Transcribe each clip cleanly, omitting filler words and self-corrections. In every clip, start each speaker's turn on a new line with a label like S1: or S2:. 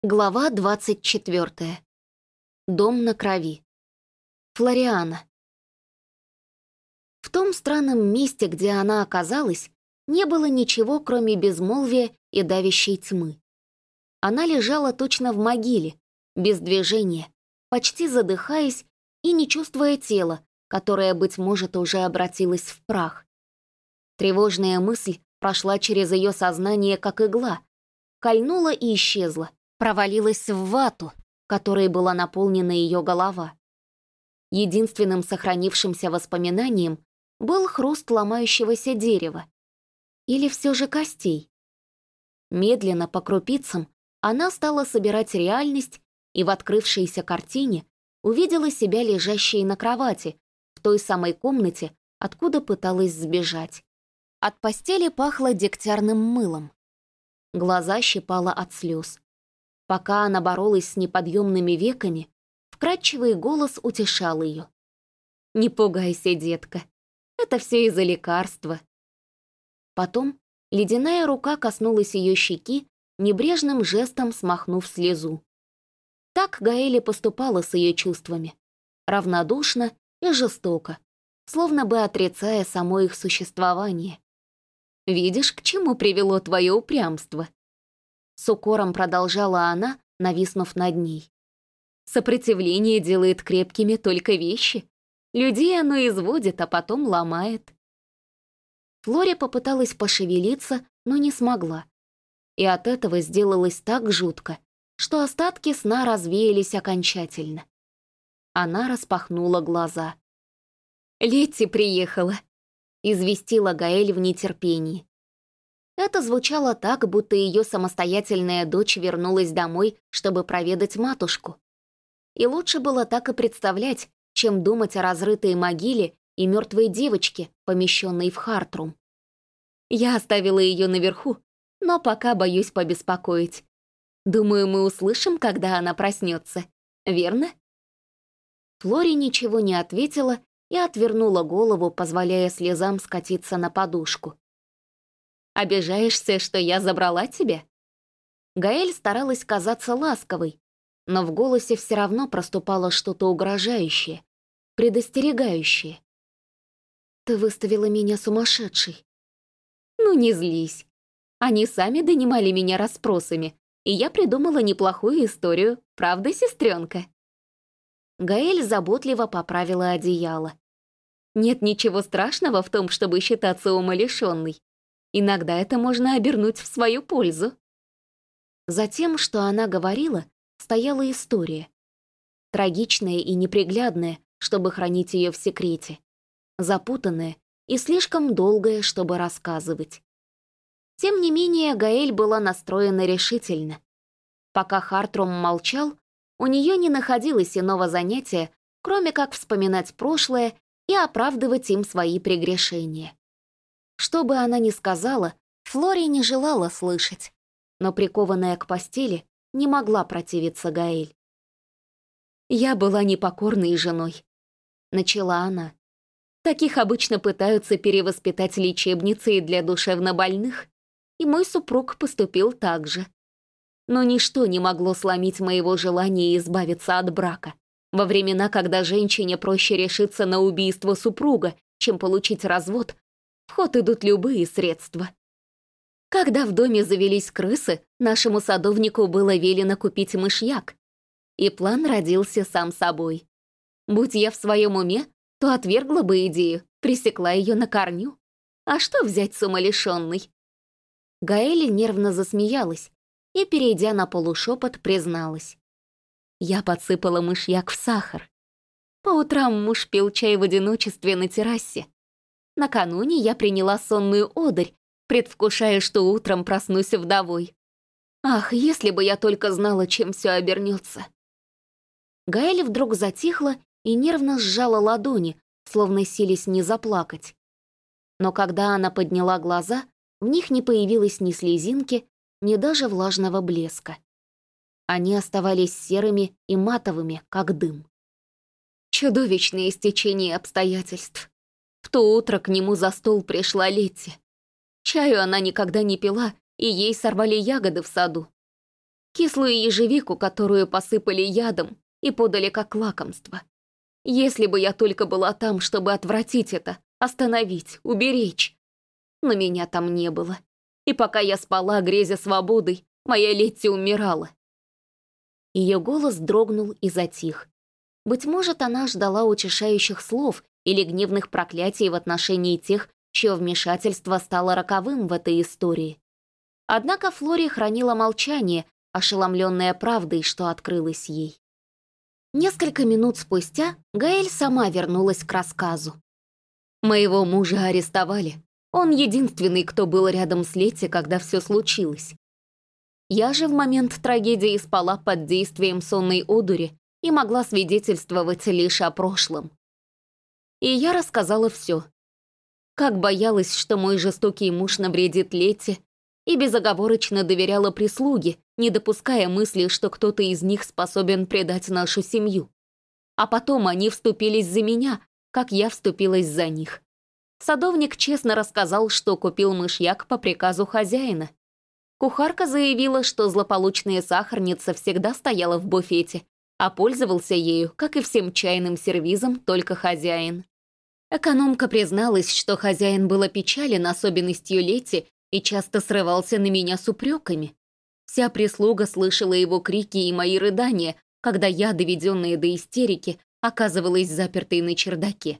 S1: Глава 24. Дом на крови. Флориана. В том странном месте, где она оказалась, не было ничего, кроме безмолвия и давящей тьмы. Она лежала точно в могиле, без движения, почти задыхаясь и не чувствуя тела, которое, быть может, уже обратилось в прах. Тревожная мысль прошла через ее сознание, как игла, кольнула и исчезла, провалилась в вату, которой была наполнена ее голова. Единственным сохранившимся воспоминанием был хруст ломающегося дерева. Или все же костей. Медленно, по крупицам, она стала собирать реальность и в открывшейся картине увидела себя лежащей на кровати, в той самой комнате, откуда пыталась сбежать. От постели пахло дегтярным мылом. Глаза щипало от слез. Пока она боролась с неподъемными веками, вкрадчивый голос утешал ее. «Не пугайся, детка, это все из-за лекарства». Потом ледяная рука коснулась ее щеки, небрежным жестом смахнув слезу. Так Гаэля поступала с ее чувствами, равнодушно и жестоко, словно бы отрицая само их существование. «Видишь, к чему привело твое упрямство?» С укором продолжала она, нависнув над ней. «Сопротивление делает крепкими только вещи. Людей оно изводит, а потом ломает». Флори попыталась пошевелиться, но не смогла. И от этого сделалось так жутко, что остатки сна развеялись окончательно. Она распахнула глаза. «Летти приехала», — известила Гаэль в нетерпении. Это звучало так, будто ее самостоятельная дочь вернулась домой, чтобы проведать матушку. И лучше было так и представлять, чем думать о разрытой могиле и мертвой девочке, помещенной в Хартрум. Я оставила ее наверху, но пока боюсь побеспокоить. Думаю, мы услышим, когда она проснется, верно? Флори ничего не ответила и отвернула голову, позволяя слезам скатиться на подушку. «Обижаешься, что я забрала тебя?» Гаэль старалась казаться ласковой, но в голосе все равно проступало что-то угрожающее, предостерегающее. «Ты выставила меня сумасшедшей». «Ну не злись. Они сами донимали меня расспросами, и я придумала неплохую историю, правда, сестренка?» Гаэль заботливо поправила одеяло. «Нет ничего страшного в том, чтобы считаться умалишенной. Иногда это можно обернуть в свою пользу». За тем, что она говорила, стояла история. Трагичная и неприглядная, чтобы хранить ее в секрете. Запутанная и слишком долгая, чтобы рассказывать. Тем не менее, Гаэль была настроена решительно. Пока Хартрум молчал, у нее не находилось иного занятия, кроме как вспоминать прошлое и оправдывать им свои прегрешения. Что бы она ни сказала, Флори не желала слышать, но, прикованная к постели, не могла противиться Гаэль. «Я была непокорной женой», — начала она. «Таких обычно пытаются перевоспитать лечебницей для душевнобольных, и мой супруг поступил так же. Но ничто не могло сломить моего желания избавиться от брака, во времена, когда женщине проще решиться на убийство супруга, чем получить развод. В ход идут любые средства. Когда в доме завелись крысы, нашему садовнику было велено купить мышьяк. И план родился сам собой. Будь я в своем уме, то отвергла бы идею, пресекла ее на корню. А что взять с умалишенной?» Гаэль нервно засмеялась и, перейдя на полушепот, призналась. «Я подсыпала мышьяк в сахар. По утрам муж пил чай в одиночестве на террасе. Накануне я приняла сонную одурь, предвкушая, что утром проснусь вдовой. Ах, если бы я только знала, чем все обернется». Гаэль вдруг затихла и нервно сжала ладони, словно силясь не заплакать. Но когда она подняла глаза, в них не появилось ни слезинки, ни даже влажного блеска. Они оставались серыми и матовыми, как дым. Чудовищное стечение обстоятельств. В то утро к нему за стол пришла Летти. Чаю она никогда не пила, и ей сорвали ягоды в саду. кислую ежевику, которую посыпали ядом и подали как лакомство. Если бы я только была там, чтобы отвратить это, остановить, уберечь. Но меня там не было. И пока я спала, грезя свободой, моя Летти умирала. Ее голос дрогнул и затих. Быть может, она ждала утешающих слов или гневных проклятий в отношении тех, чье вмешательство стало роковым в этой истории. Однако Флори хранила молчание, ошеломленная правдой, что открылось ей. Несколько минут спустя Гаэль сама вернулась к рассказу. «Моего мужа арестовали. Он единственный, кто был рядом с Летти, когда все случилось. Я же в момент трагедии спала под действием сонной одури и могла свидетельствовать лишь о прошлом. И я рассказала все. Как боялась, что мой жестокий муж навредит Летти, и безоговорочно доверяла прислуге, не допуская мысли, что кто-то из них способен предать нашу семью. А потом они вступились за меня, как я вступилась за них. Садовник честно рассказал, что купил мышьяк по приказу хозяина. Кухарка заявила, что злополучная сахарница всегда стояла в буфете, а пользовался ею, как и всем чайным сервизом, только хозяин. Экономка призналась, что хозяин был опечален особенностью Летти и часто срывался на меня с упреками. Вся прислуга слышала его крики и мои рыдания, когда я, доведенная до истерики, оказывалась запертой на чердаке.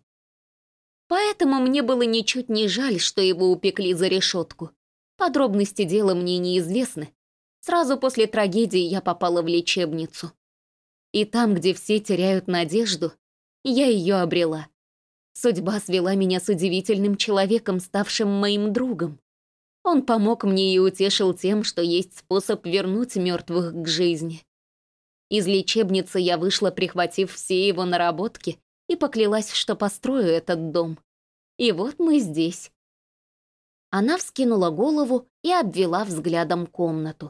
S1: Поэтому мне было ничуть не жаль, что его упекли за решетку. Подробности дела мне неизвестны. Сразу после трагедии я попала в лечебницу. И там, где все теряют надежду, я ее обрела. Судьба свела меня с удивительным человеком, ставшим моим другом. Он помог мне и утешил тем, что есть способ вернуть мертвых к жизни. Из лечебницы я вышла, прихватив все его наработки, и поклялась, что построю этот дом. И вот мы здесь. Она вскинула голову и обвела взглядом комнату.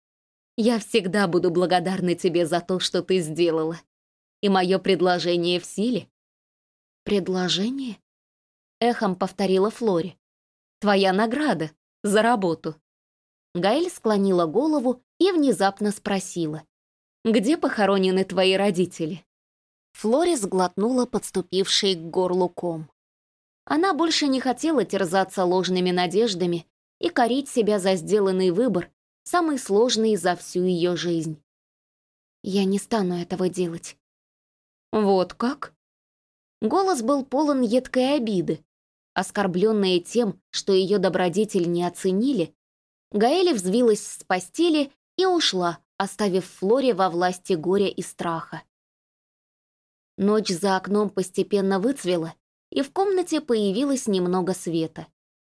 S1: «Я всегда буду благодарна тебе за то, что ты сделала. И мое предложение в силе». «Предложение?» — эхом повторила Флори. «Твоя награда за работу». Гаэль склонила голову и внезапно спросила. «Где похоронены твои родители?» Флори сглотнула подступивший к горлу ком. Она больше не хотела терзаться ложными надеждами и корить себя за сделанный выбор, самый сложный за всю ее жизнь. «Я не стану этого делать». «Вот как?» Голос был полон едкой обиды. Оскорбленная тем, что ее добродетель не оценили, Гаэль взвилась с постели и ушла, оставив Флоре во власти горя и страха. Ночь за окном постепенно выцвела, и в комнате появилось немного света.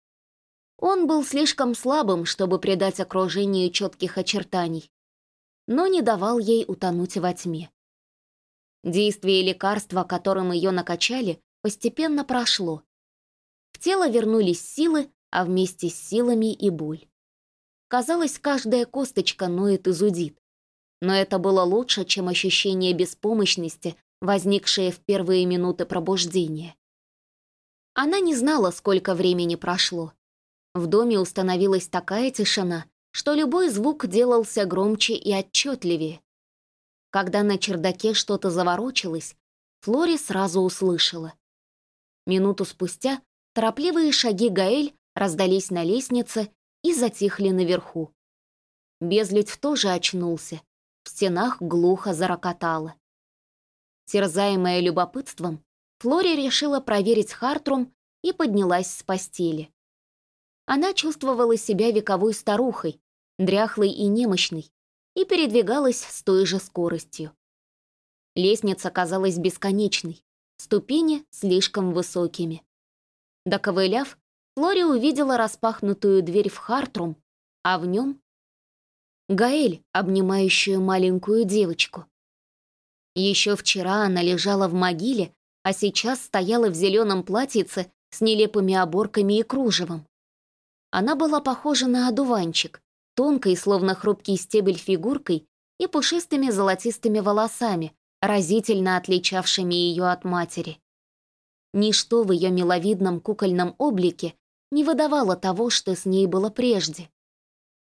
S1: Он был слишком слабым, чтобы придать окружению четких очертаний, но не давал ей утонуть во тьме. Действие лекарства, которым ее накачали, постепенно прошло. В тело вернулись силы, а вместе с силами и боль. Казалось, каждая косточка ноет и зудит. Но это было лучше, чем ощущение беспомощности, возникшее в первые минуты пробуждения. Она не знала, сколько времени прошло. В доме установилась такая тишина, что любой звук делался громче и отчетливее. Когда на чердаке что-то заворочилось, Флори сразу услышала. Минуту спустя торопливые шаги Гаэль раздались на лестнице и затихли наверху. Безлюдь тоже очнулся, в стенах глухо зарокотало. Терзаемая любопытством, Флори решила проверить Хартрум и поднялась с постели. Она чувствовала себя вековой старухой, дряхлой и немощной, и передвигалась с той же скоростью. Лестница казалась бесконечной, ступени слишком высокими. Доковыляв, Флори увидела распахнутую дверь в Хартрум, а в нем Гаэль, обнимающую маленькую девочку. Еще вчера она лежала в могиле, а сейчас стояла в зеленом платьице с нелепыми оборками и кружевом. Она была похожа на одуванчик, тонкой, словно хрупкий стебель фигуркой и пушистыми золотистыми волосами, разительно отличавшими ее от матери. Ничто в ее миловидном кукольном облике не выдавало того, что с ней было прежде.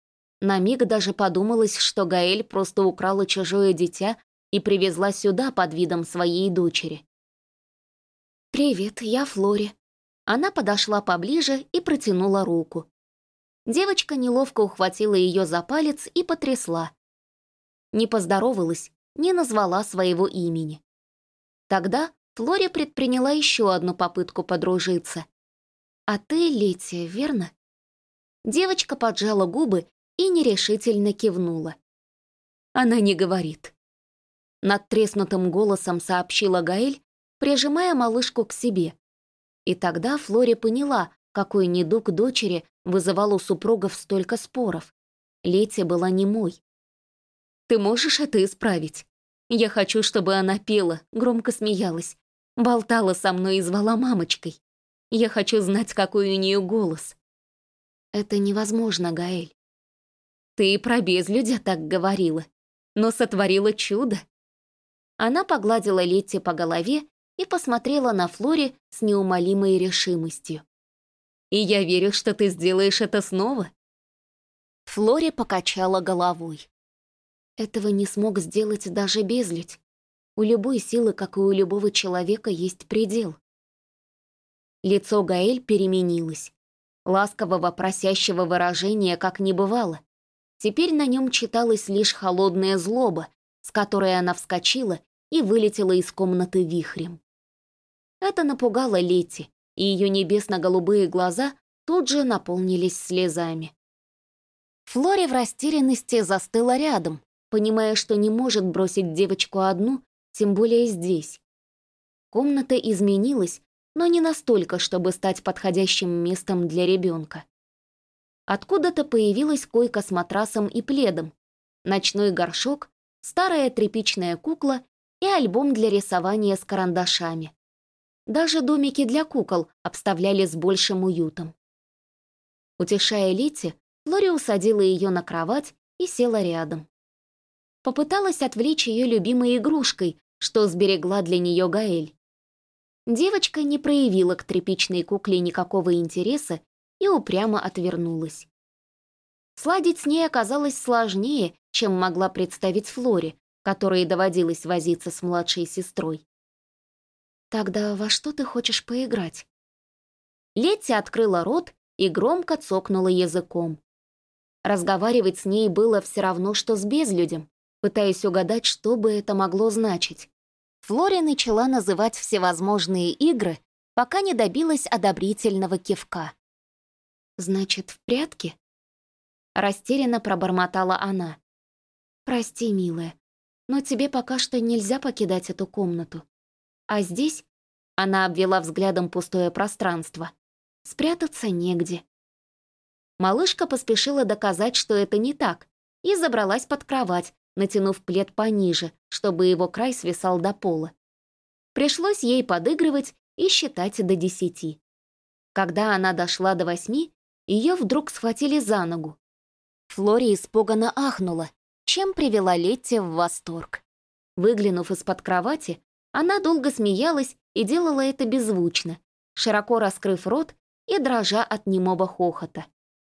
S1: На миг даже подумалось, что Гаэль просто украла чужое дитя и привезла сюда под видом своей дочери. «Привет, я Флори». Она подошла поближе и протянула руку. Девочка неловко ухватила ее за палец и потрясла. Не поздоровалась, не назвала своего имени. Тогда Флори предприняла еще одну попытку подружиться. «А ты Летия, верно?» Девочка поджала губы и нерешительно кивнула. «Она не говорит». Надтреснутым голосом сообщила Гаэль, прижимая малышку к себе. И тогда Флори поняла, какой недуг дочери вызывал у супругов столько споров. Летия была немой. «Ты можешь это исправить? Я хочу, чтобы она пела, громко смеялась, болтала со мной и звала мамочкой. Я хочу знать, какой у нее голос». «Это невозможно, Гаэль». «Ты и про безлюдя так говорила, но сотворила чудо». Она погладила Летти по голове и посмотрела на Флори с неумолимой решимостью. «И я верю, что ты сделаешь это снова». Флори покачала головой. Этого не смог сделать даже безлюдь. У любой силы, как и у любого человека, есть предел. Лицо Гаэль переменилось. Ласкового просящего выражения как не бывало. Теперь на нем читалась лишь холодная злоба, с которой она вскочила и вылетела из комнаты вихрем. Это напугало Летти, и ее небесно-голубые глаза тут же наполнились слезами. Флори в растерянности застыла рядом, понимая, что не может бросить девочку одну, тем более здесь. Комната изменилась, но не настолько, чтобы стать подходящим местом для ребенка. Откуда-то появилась койка с матрасом и пледом, ночной горшок, старая тряпичная кукла и альбом для рисования с карандашами. Даже домики для кукол обставляли с большим уютом. Утешая Летти, Флори усадила ее на кровать и села рядом. Попыталась отвлечь ее любимой игрушкой, что сберегла для нее Гаэль. Девочка не проявила к тряпичной кукле никакого интереса и упрямо отвернулась. Сладить с ней оказалось сложнее, чем могла представить Флори, которой доводилось возиться с младшей сестрой. «Тогда во что ты хочешь поиграть?» Летти открыла рот и громко цокнула языком. Разговаривать с ней было все равно, что с безлюдем, пытаясь угадать, что бы это могло значить. Флори начала называть всевозможные игры, пока не добилась одобрительного кивка. «Значит, в прятки?» Растерянно пробормотала она. «Прости, милая, но тебе пока что нельзя покидать эту комнату. А здесь...» Она обвела взглядом пустое пространство. «Спрятаться негде». Малышка поспешила доказать, что это не так, и забралась под кровать, натянув плед пониже, чтобы его край свисал до пола. Пришлось ей подыгрывать и считать до 10. Когда она дошла до 8, ее вдруг схватили за ногу. Флори испуганно ахнула, чем привела Летти в восторг. Выглянув из-под кровати, она долго смеялась и делала это беззвучно, широко раскрыв рот и дрожа от немого хохота.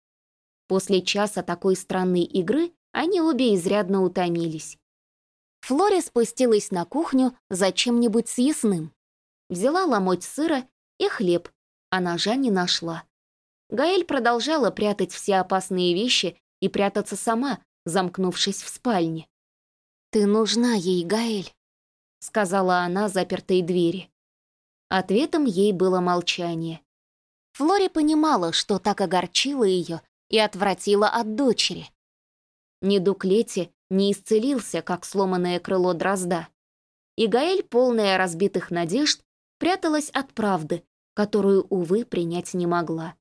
S1: После часа такой странной игры они обе изрядно утомились. Флори спустилась на кухню за чем-нибудь съестным. Взяла ломоть сыра и хлеб, а ножа не нашла. Гаэль продолжала прятать все опасные вещи и прятаться сама, замкнувшись в спальне. «Ты нужна ей, Гаэль», — сказала она запертой двери. Ответом ей было молчание. Флори понимала, что так огорчило ее и отвратило от дочери. Недуг Летти не исцелился, как сломанное крыло дрозда. И Гаэль, полная разбитых надежд, пряталась от правды, которую, увы, принять не могла.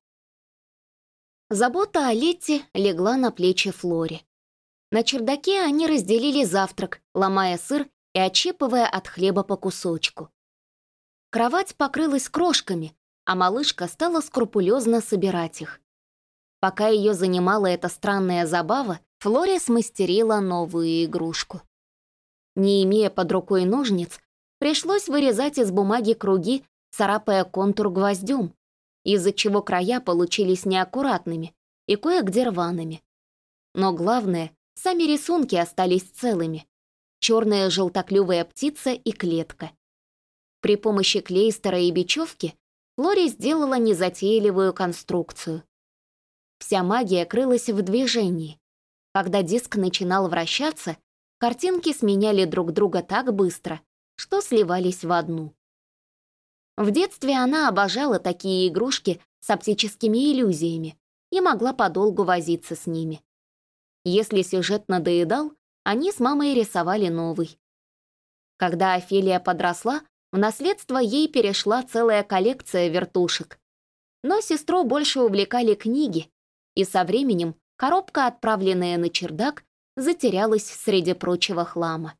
S1: Забота о Летти легла на плечи Флори. На чердаке они разделили завтрак, ломая сыр и отщипывая от хлеба по кусочку. Кровать покрылась крошками, а малышка стала скрупулезно собирать их. Пока ее занимала эта странная забава, Флори смастерила новую игрушку. Не имея под рукой ножниц, пришлось вырезать из бумаги круги, царапая контур гвоздем, из-за чего края получились неаккуратными и кое-где рваными. Но главное, сами рисунки остались целыми. Черная желтоклювая птица и клетка. При помощи клейстера и бечевки Флори сделала незатейливую конструкцию. Вся магия крылась в движении. Когда диск начинал вращаться, картинки сменяли друг друга так быстро, что сливались в одну. В детстве она обожала такие игрушки с оптическими иллюзиями и могла подолгу возиться с ними. Если сюжет надоедал, они с мамой рисовали новый. Когда Офелия подросла, в наследство ей перешла целая коллекция вертушек. Но сестру больше увлекали книги, и со временем коробка, отправленная на чердак, затерялась среди прочего хлама.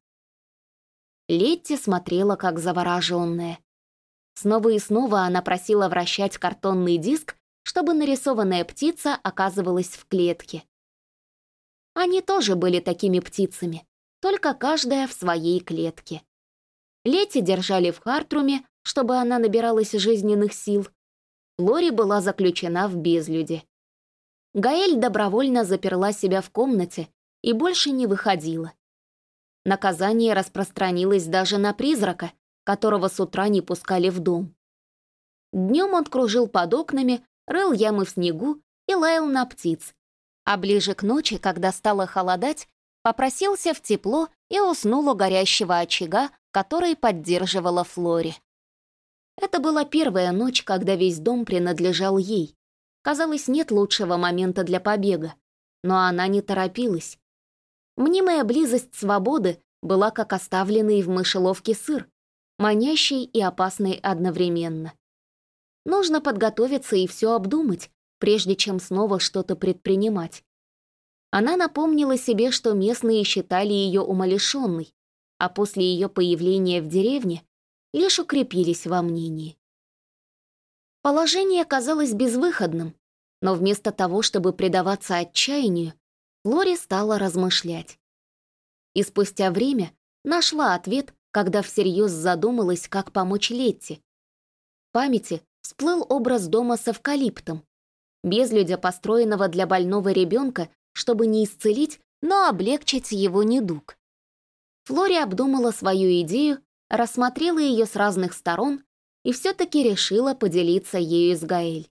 S1: Летти смотрела как завороженная. Снова и снова она просила вращать картонный диск, чтобы нарисованная птица оказывалась в клетке. Они тоже были такими птицами, только каждая в своей клетке. Летти держали в Хартруме, чтобы она набиралась жизненных сил. Флори была заключена в безлюде. Гаэль добровольно заперла себя в комнате и больше не выходила. Наказание распространилось даже на призрака, которого с утра не пускали в дом. Днем он кружил под окнами, рыл ямы в снегу и лаял на птиц, а ближе к ночи, когда стало холодать, попросился в тепло и уснул у горящего очага, который поддерживала Флори. Это была первая ночь, когда весь дом принадлежал ей. Казалось, нет лучшего момента для побега, но она не торопилась. Мнимая близость свободы была как оставленный в мышеловке сыр, манящий и опасный одновременно. Нужно подготовиться и все обдумать, прежде чем снова что-то предпринимать. Она напомнила себе, что местные считали ее умалишенной, а после ее появления в деревне лишь укрепились во мнении. Положение казалось безвыходным, но вместо того, чтобы предаваться отчаянию, Флори стала размышлять. И спустя время нашла ответ, когда всерьез задумалась, как помочь Летти. В памяти всплыл образ дома с эвкалиптом, безлюдя, построенного для больного ребенка, чтобы не исцелить, но облегчить его недуг. Флори обдумала свою идею, рассмотрела ее с разных сторон и все-таки решила поделиться ею с Гаэль.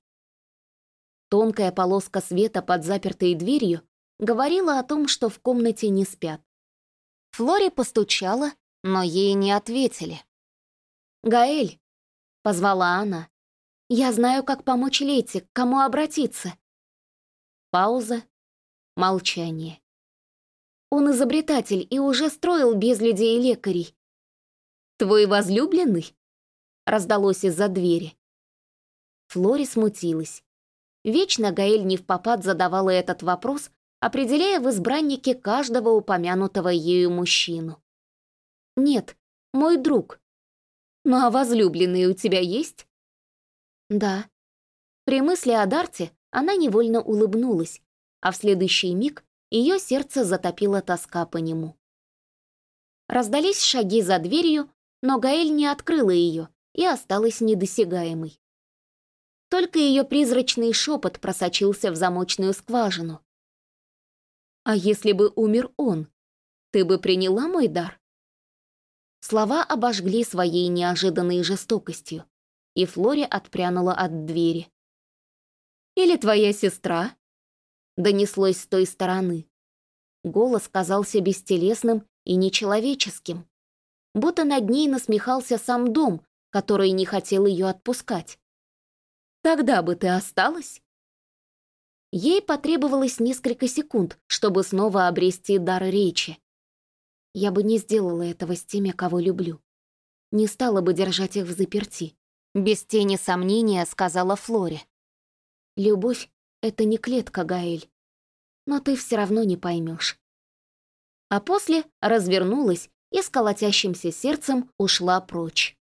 S1: Тонкая полоска света под запертой дверью говорила о том, что в комнате не спят. Флори постучала, но ей не ответили. «Гаэль», — позвала она, — «я знаю, как помочь Летти, к кому обратиться». Пауза, молчание. «Он изобретатель и уже строил безлюдей и лекарей». «Твой возлюбленный?» — раздалось из-за двери. Флори смутилась. Вечно Гаэль невпопад задавала этот вопрос, определяя в избраннике каждого упомянутого ею мужчину. «Нет, мой друг». «Ну а возлюбленный у тебя есть?» «Да». При мысли о Дарте она невольно улыбнулась, а в следующий миг ее сердце затопило тоска по нему. Раздались шаги за дверью, но Гаэль не открыла ее и осталась недосягаемой. Только ее призрачный шепот просочился в замочную скважину. «А если бы умер он, ты бы приняла мой дар?» Слова обожгли своей неожиданной жестокостью, и Флори отпрянула от двери. «Или твоя сестра?» Донеслось с той стороны. Голос казался бестелесным и нечеловеческим, будто над ней насмехался сам дом, который не хотел ее отпускать. «Тогда бы ты осталась?» Ей потребовалось несколько секунд, чтобы снова обрести дар речи. Я бы не сделала этого с теми, кого люблю. Не стала бы держать их взаперти. Без тени сомнения сказала Флори. «Любовь — это не клетка, Гаэль. Но ты все равно не поймешь». А после развернулась и с колотящимся сердцем ушла прочь.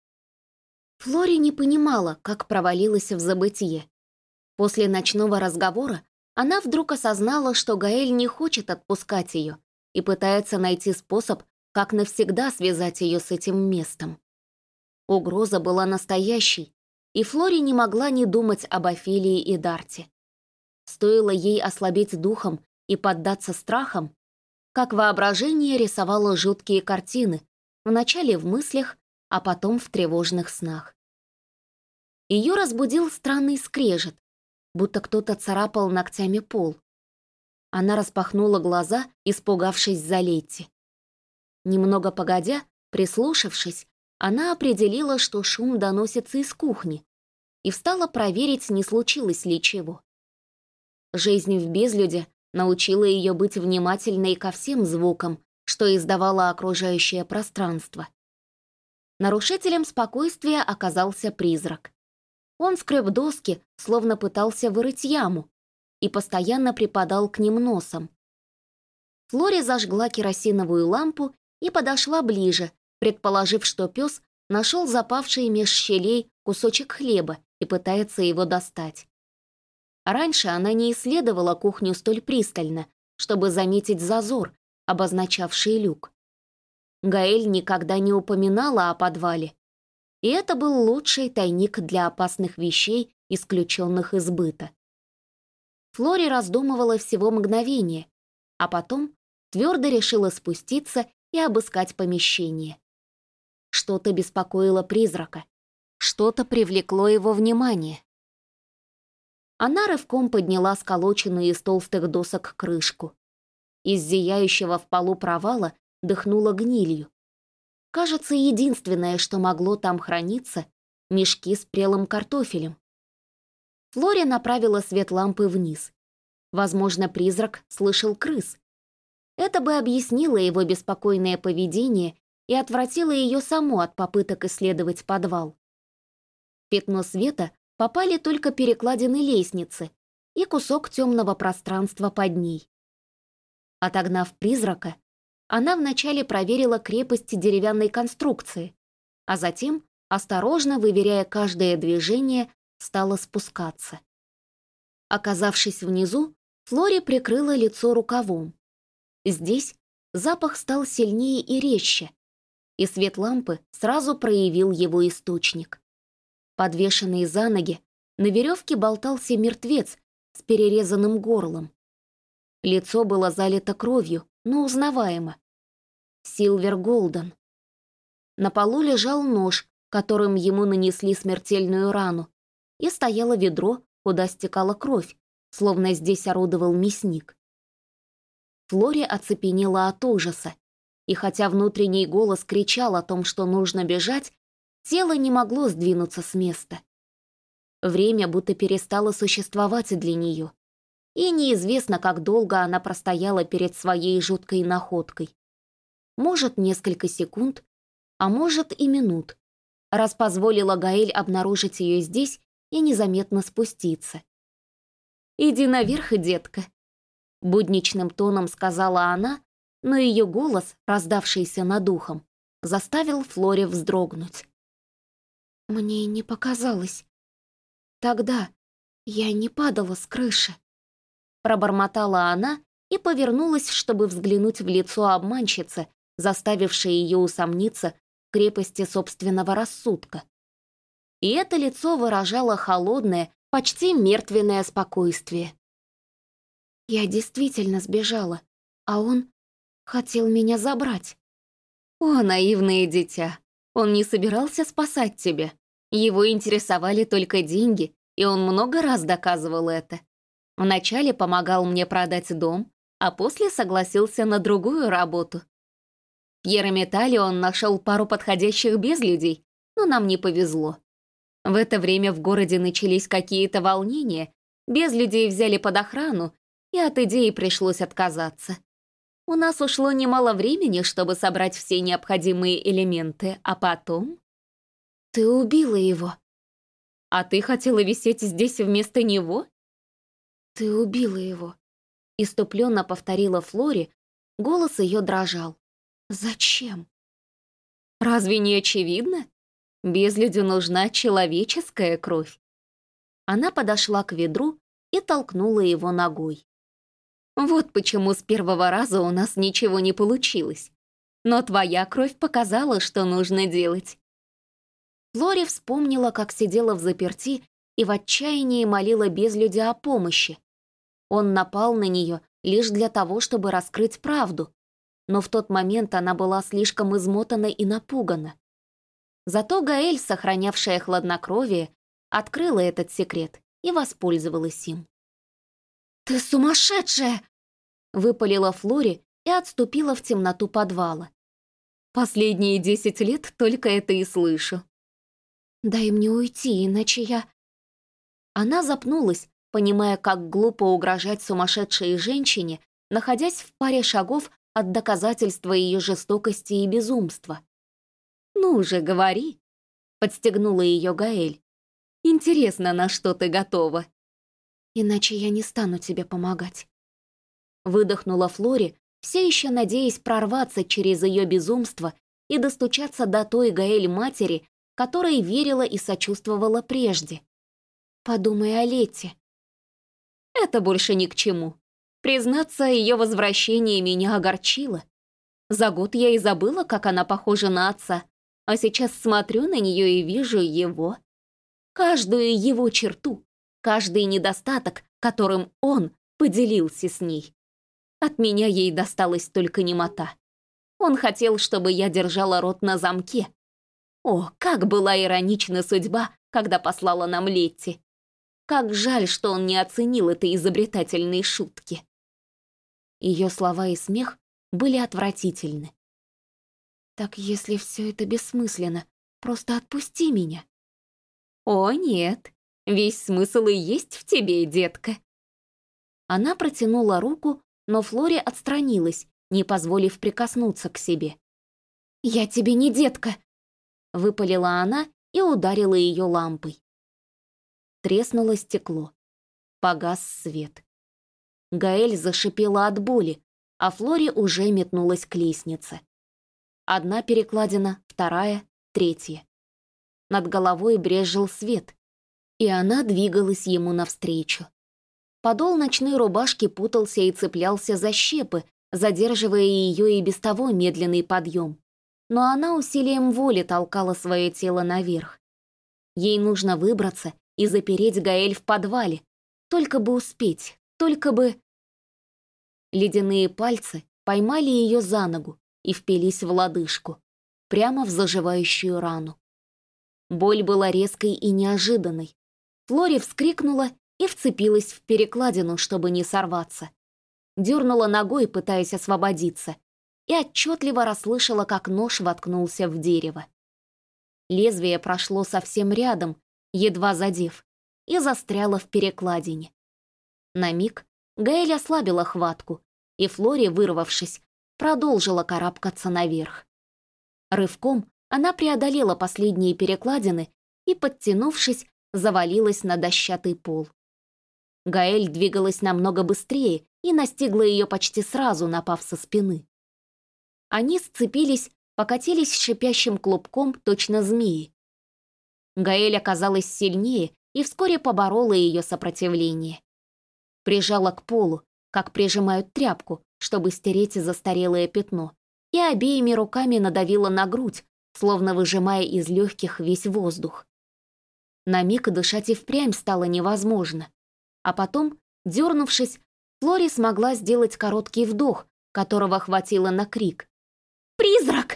S1: Флори не понимала, как провалилась в забытье. После ночного разговора она вдруг осознала, что Гаэль не хочет отпускать ее и пытается найти способ, как навсегда связать ее с этим местом. Угроза была настоящей, и Флори не могла не думать об Офелии и Дарте. Стоило ей ослабеть духом и поддаться страхам, как воображение рисовало жуткие картины, вначале в мыслях, а потом в тревожных снах. Ее разбудил странный скрежет, будто кто-то царапал ногтями пол. Она распахнула глаза, испугавшись за Летти. Немного погодя, прислушавшись, она определила, что шум доносится из кухни, и встала проверить, не случилось ли чего. Жизнь в безлюде научила ее быть внимательной ко всем звукам, что издавало окружающее пространство. Нарушителем спокойствия оказался призрак. Он скреб доски, словно пытался вырыть яму, и постоянно припадал к ним носом. Флори зажгла керосиновую лампу и подошла ближе, предположив, что пес нашел запавший меж щелей кусочек хлеба и пытается его достать. Раньше она не исследовала кухню столь пристально, чтобы заметить зазор, обозначавший люк. Гаэль никогда не упоминала о подвале, и это был лучший тайник для опасных вещей, исключенных из быта. Флори раздумывала всего мгновение, а потом твердо решила спуститься и обыскать помещение. Что-то беспокоило призрака, что-то привлекло его внимание. Она рывком подняла сколоченную из толстых досок крышку. Из зияющего в полу провала дыхнуло гнилью. Кажется, единственное, что могло там храниться — мешки с прелым картофелем. Флори направила свет лампы вниз. Возможно, призрак слышал крыс. Это бы объяснило его беспокойное поведение и отвратило ее саму от попыток исследовать подвал. В пятно света попали только перекладины лестницы и кусок темного пространства под ней. Отогнав призрака, она вначале проверила крепость деревянной конструкции, а затем, осторожно выверяя каждое движение, стала спускаться. Оказавшись внизу, Флори прикрыла лицо рукавом. Здесь запах стал сильнее и резче, и свет лампы сразу проявил его источник. Подвешенный за ноги, на веревке болтался мертвец с перерезанным горлом. Лицо было залито кровью, но узнаваемо. Силвер Голден. На полу лежал нож, которым ему нанесли смертельную рану, и стояло ведро, куда стекала кровь, словно здесь орудовал мясник. Флори оцепенела от ужаса, и хотя внутренний голос кричал о том, что нужно бежать, тело не могло сдвинуться с места. Время будто перестало существовать для нее, и неизвестно, как долго она простояла перед своей жуткой находкой. Может, несколько секунд, а может и минут, раз позволила Гаэль обнаружить ее здесь и незаметно спуститься. «Иди наверх, детка», — будничным тоном сказала она, но ее голос, раздавшийся над ухом, заставил Флори вздрогнуть. «Мне не показалось. Тогда я не падала с крыши», — пробормотала она и повернулась, чтобы взглянуть в лицо обманщицы, заставившей ее усомниться в крепости собственного рассудка. И это лицо выражало холодное, почти мертвенное спокойствие. «Я действительно сбежала, а он хотел меня забрать». «О, наивное дитя! Он не собирался спасать тебя. Его интересовали только деньги, и он много раз доказывал это. Вначале помогал мне продать дом, а после согласился на другую работу. В Пьерометале он нашел пару подходящих безлюдей, но нам не повезло. В это время в городе начались какие-то волнения, безлюдей взяли под охрану, и от идеи пришлось отказаться. У нас ушло немало времени, чтобы собрать все необходимые элементы, а потом... Ты убила его. А ты хотела висеть здесь вместо него? Ты убила его. Иступленно повторила Флори, голос ее дрожал. Зачем? Разве не очевидно? Безлюдю нужна человеческая кровь. Она подошла к ведру и толкнула его ногой. Вот почему с первого раза у нас ничего не получилось. Но твоя кровь показала, что нужно делать. Флори вспомнила, как сидела взаперти и в отчаянии молила безлюдя о помощи. Он напал на нее, лишь для того, чтобы раскрыть правду, но в тот момент она была слишком измотана и напугана. Зато Гаэль, сохранявшая хладнокровие, открыла этот секрет и воспользовалась им. «Ты сумасшедшая!» — выпалила Флори и отступила в темноту подвала. «Последние 10 лет только это и слышу». «Дай мне уйти, иначе я...» Она запнулась, понимая, как глупо угрожать сумасшедшей женщине, находясь в паре шагов от доказательства ее жестокости и безумства. «Ну же, говори!» — подстегнула ее Гаэль. «Интересно, на что ты готова?» «Иначе я не стану тебе помогать». Выдохнула Флори, все еще надеясь прорваться через ее безумство и достучаться до той Гаэль-матери, которой верила и сочувствовала прежде. «Подумай о Лете». «Это больше ни к чему. Признаться, ее возвращение меня огорчило. За год я и забыла, как она похожа на отца, а сейчас смотрю на нее и вижу его. Каждую его черту, каждый недостаток, которым он поделился с ней. От меня ей досталась только немота. Он хотел, чтобы я держала рот на замке. О, как была иронична судьба, когда послала нам Летти. Как жаль, что он не оценил этой изобретательной шутки». Ее слова и смех были отвратительны. «Так если все это бессмысленно, просто отпусти меня». «О, нет, весь смысл и есть в тебе, детка». Она протянула руку, но Флори отстранилась, не позволив прикоснуться к себе. «Я тебе не детка!» — выпалила она и ударила ее лампой. Треснуло стекло. Погас свет. Гаэль зашипела от боли, а Флори уже метнулась к лестнице. Одна перекладина, вторая, третья. Над головой брезжил свет, и она двигалась ему навстречу. Подол ночной рубашки путался и цеплялся за щепы, задерживая ее и без того медленный подъем. Но она усилием воли толкала свое тело наверх. Ей нужно выбраться и запереть Гаэль в подвале. Только бы успеть, только бы... Ледяные пальцы поймали ее за ногу и впились в лодыжку, прямо в заживающую рану. Боль была резкой и неожиданной. Флори вскрикнула и вцепилась в перекладину, чтобы не сорваться. Дернула ногой, пытаясь освободиться, и отчетливо расслышала, как нож воткнулся в дерево. Лезвие прошло совсем рядом, едва задев, и застряло в перекладине. На миг Гаэль ослабила хватку, и Флори, вырвавшись, продолжила карабкаться наверх. Рывком она преодолела последние перекладины и, подтянувшись, завалилась на дощатый пол. Гаэль двигалась намного быстрее и настигла ее почти сразу, напав со спины. Они сцепились, покатились шипящим клубком, точно змеи. Гаэль оказалась сильнее и вскоре поборола ее сопротивление. Прижала к полу, как прижимают тряпку, чтобы стереть застарелое пятно, и обеими руками надавила на грудь, словно выжимая из легких весь воздух. На миг дышать и впрямь стало невозможно. А потом, дернувшись, Флори смогла сделать короткий вдох, которого хватило на крик. «Призрак!»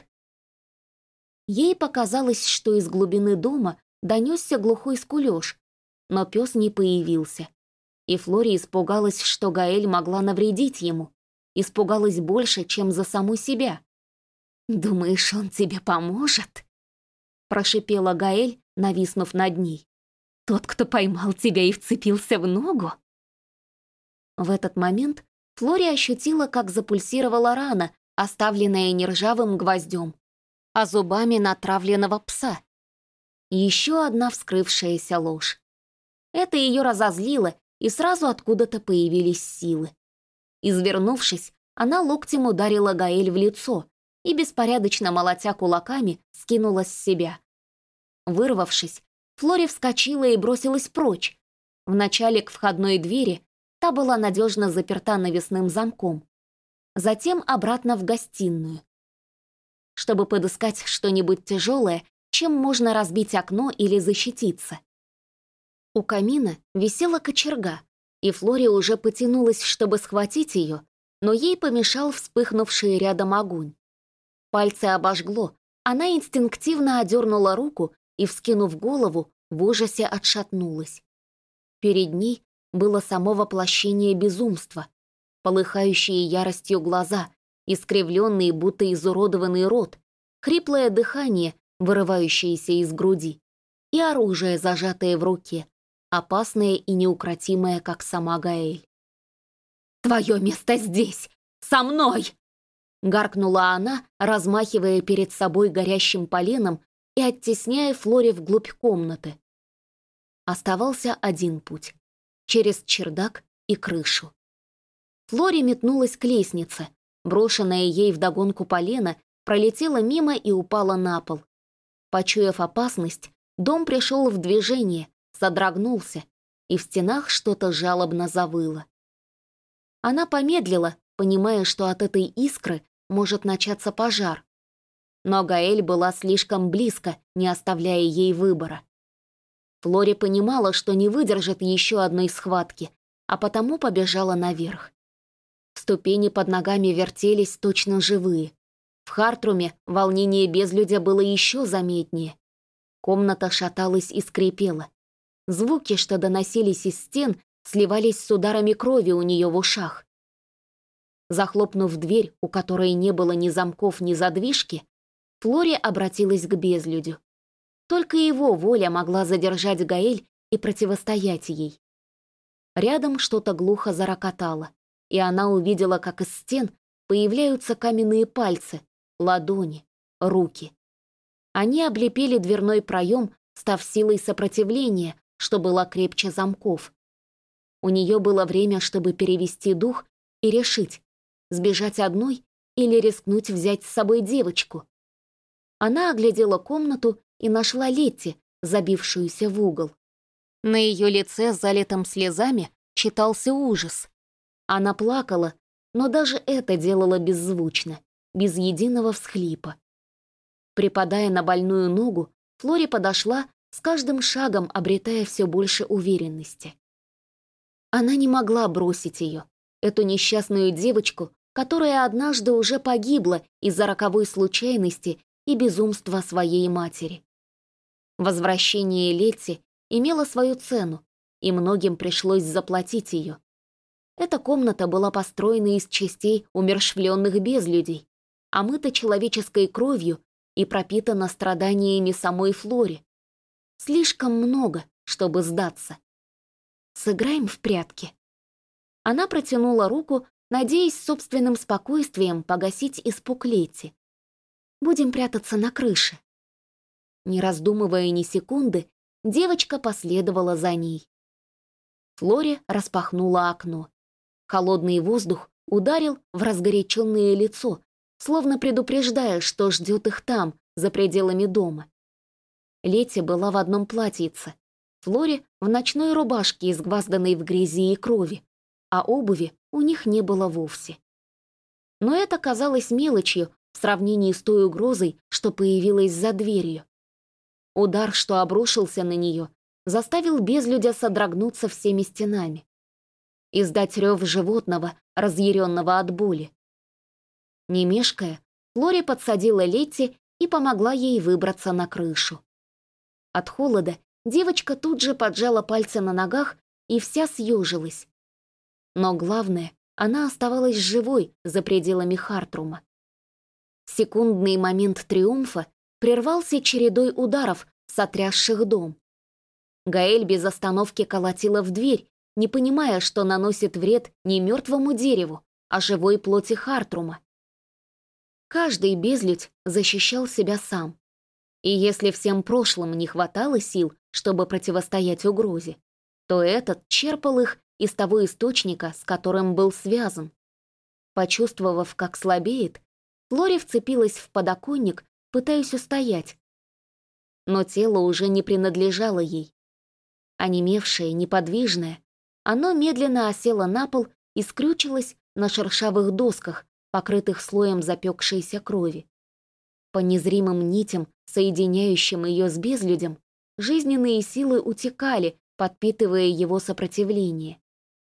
S1: Ей показалось, что из глубины дома донесся глухой скулёж, но пес не появился. И Флори испугалась, что Гаэль могла навредить ему. Испугалась больше, чем за саму себя. «Думаешь, он тебе поможет?» Прошипела Гаэль, нависнув над ней. «Тот, кто поймал тебя и вцепился в ногу?» В этот момент Флори ощутила, как запульсировала рана, оставленная не ржавым гвоздем, а зубами натравленного пса. Еще одна вскрывшаяся ложь. Это ее разозлило, и сразу откуда-то появились силы. Извернувшись, она локтем ударила Гаэль в лицо и, беспорядочно молотя кулаками, скинула с себя. Вырвавшись, Флори вскочила и бросилась прочь. Вначале к входной двери, та была надежно заперта навесным замком. Затем обратно в гостиную, чтобы подыскать что-нибудь тяжелое, чем можно разбить окно или защититься. У камина висела кочерга, и Флори уже потянулась, чтобы схватить ее, но ей помешал вспыхнувший рядом огонь. Пальцы обожгло, она инстинктивно одернула руку и, вскинув голову, в ужасе отшатнулась. Перед ней было само воплощение безумства, полыхающие яростью глаза, искривленный, будто изуродованный рот, хриплое дыхание, вырывающееся из груди, и оружие, зажатое в руке, опасное и неукротимое, как сама Гаэль. «Твое место здесь! Со мной!» Гаркнула она, размахивая перед собой горящим поленом и оттесняя Флори вглубь комнаты. Оставался один путь — через чердак и крышу. Флори метнулась к лестнице, брошенная ей вдогонку полено пролетела мимо и упала на пол. Почуяв опасность, дом пришел в движение, содрогнулся, и в стенах что-то жалобно завыло. Она помедлила, понимая, что от этой искры может начаться пожар. Но Гаэль была слишком близко, не оставляя ей выбора. Флори понимала, что не выдержит еще одной схватки, а потому побежала наверх. Ступени под ногами вертелись точно живые. В Хартруме волнение безлюдя было еще заметнее. Комната шаталась и скрипела. Звуки, что доносились из стен, сливались с ударами крови у нее в ушах. Захлопнув дверь, у которой не было ни замков, ни задвижки, Флори обратилась к безлюдю. Только его воля могла задержать Гаэль и противостоять ей. Рядом что-то глухо зарокотало, и она увидела, как из стен появляются каменные пальцы, ладони, руки. Они облепили дверной проем, став силой сопротивления, что было крепче замков. У нее было время, чтобы перевести дух и решить, сбежать одной или рискнуть взять с собой девочку. Она оглядела комнату и нашла Летти, забившуюся в угол. На ее лице, залитом слезами, читался ужас. Она плакала, но даже это делала беззвучно, без единого всхлипа. Припадая на больную ногу, Флори подошла, с каждым шагом обретая все больше уверенности. Она не могла бросить ее, эту несчастную девочку, которая однажды уже погибла из-за роковой случайности и безумства своей матери. Возвращение Летти имело свою цену, и многим пришлось заплатить ее. Эта комната была построена из частей умерщвленных безлюдей, омыта человеческой кровью и пропитана страданиями самой Флори. Слишком много, чтобы сдаться. Сыграем в прятки. Она протянула руку, надеясь собственным спокойствием погасить испуг Летти. Будем прятаться на крыше. Не раздумывая ни секунды, девочка последовала за ней. Флори распахнула окно. Холодный воздух ударил в разгоряченное лицо, словно предупреждая, что ждет их там, за пределами дома. Летти была в одном платьице, Флори в ночной рубашке, изгвазданной в грязи и крови, а обуви у них не было вовсе. Но это казалось мелочью в сравнении с той угрозой, что появилась за дверью. Удар, что обрушился на нее, заставил безлюдя содрогнуться всеми стенами. Издать рев животного, разъяренного от боли. Не мешкая, Флори подсадила Летти и помогла ей выбраться на крышу. От холода девочка тут же поджала пальцы на ногах и вся съежилась. Но главное, она оставалась живой за пределами Хартрума. Секундный момент триумфа прервался чередой ударов, сотрясших дом. Гаэль без остановки колотила в дверь, не понимая, что наносит вред не мертвому дереву, а живой плоти Хартрума. Каждый безлюдь защищал себя сам. И если всем прошлым не хватало сил, чтобы противостоять угрозе, то этот черпал их из того источника, с которым был связан. Почувствовав, как слабеет, Флори вцепилась в подоконник, пытаясь устоять. Но тело уже не принадлежало ей. Онемевшее, неподвижное, оно медленно осело на пол и скрючилось на шершавых досках, покрытых слоем запекшейся крови. По незримым нитям, соединяющим ее с безлюдем, жизненные силы утекали, подпитывая его сопротивление.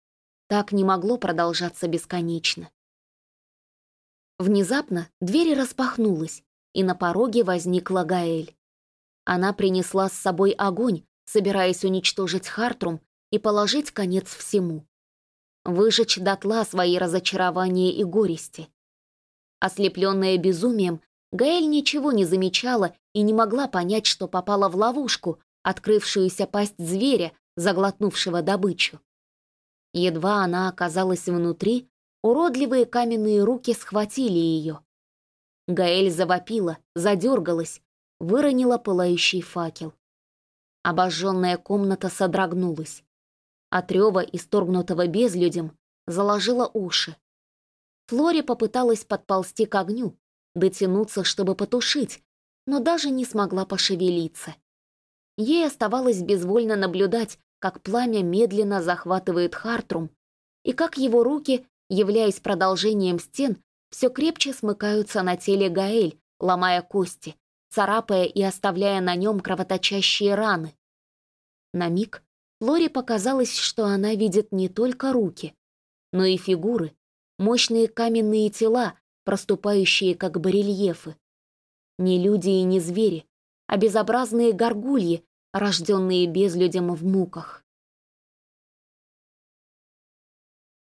S1: Так не могло продолжаться бесконечно. Внезапно дверь распахнулась, и на пороге возникла Гаэль. Она принесла с собой огонь, собираясь уничтожить Хартрум и положить конец всему. Выжечь дотла свои разочарования и горести. Ослепленная безумием, Гаэль ничего не замечала и не могла понять, что попала в ловушку, открывшуюся пасть зверя, заглотнувшего добычу. Едва она оказалась внутри, уродливые каменные руки схватили ее. Гаэль завопила, задергалась, выронила пылающий факел. Обожженная комната содрогнулась. От рева, исторгнутого безлюдем, заложила уши. Флори попыталась подползти к огню, дотянуться, чтобы потушить, но даже не смогла пошевелиться. Ей оставалось безвольно наблюдать, как пламя медленно захватывает Хартрум, и как его руки, являясь продолжением стен, все крепче смыкаются на теле Гаэль, ломая кости, царапая и оставляя на нем кровоточащие раны. На миг Флоре показалось, что она видит не только руки, но и фигуры, мощные каменные тела, проступающие как барельефы. Не люди и не звери, а безобразные горгульи, рожденные безлюдем в муках.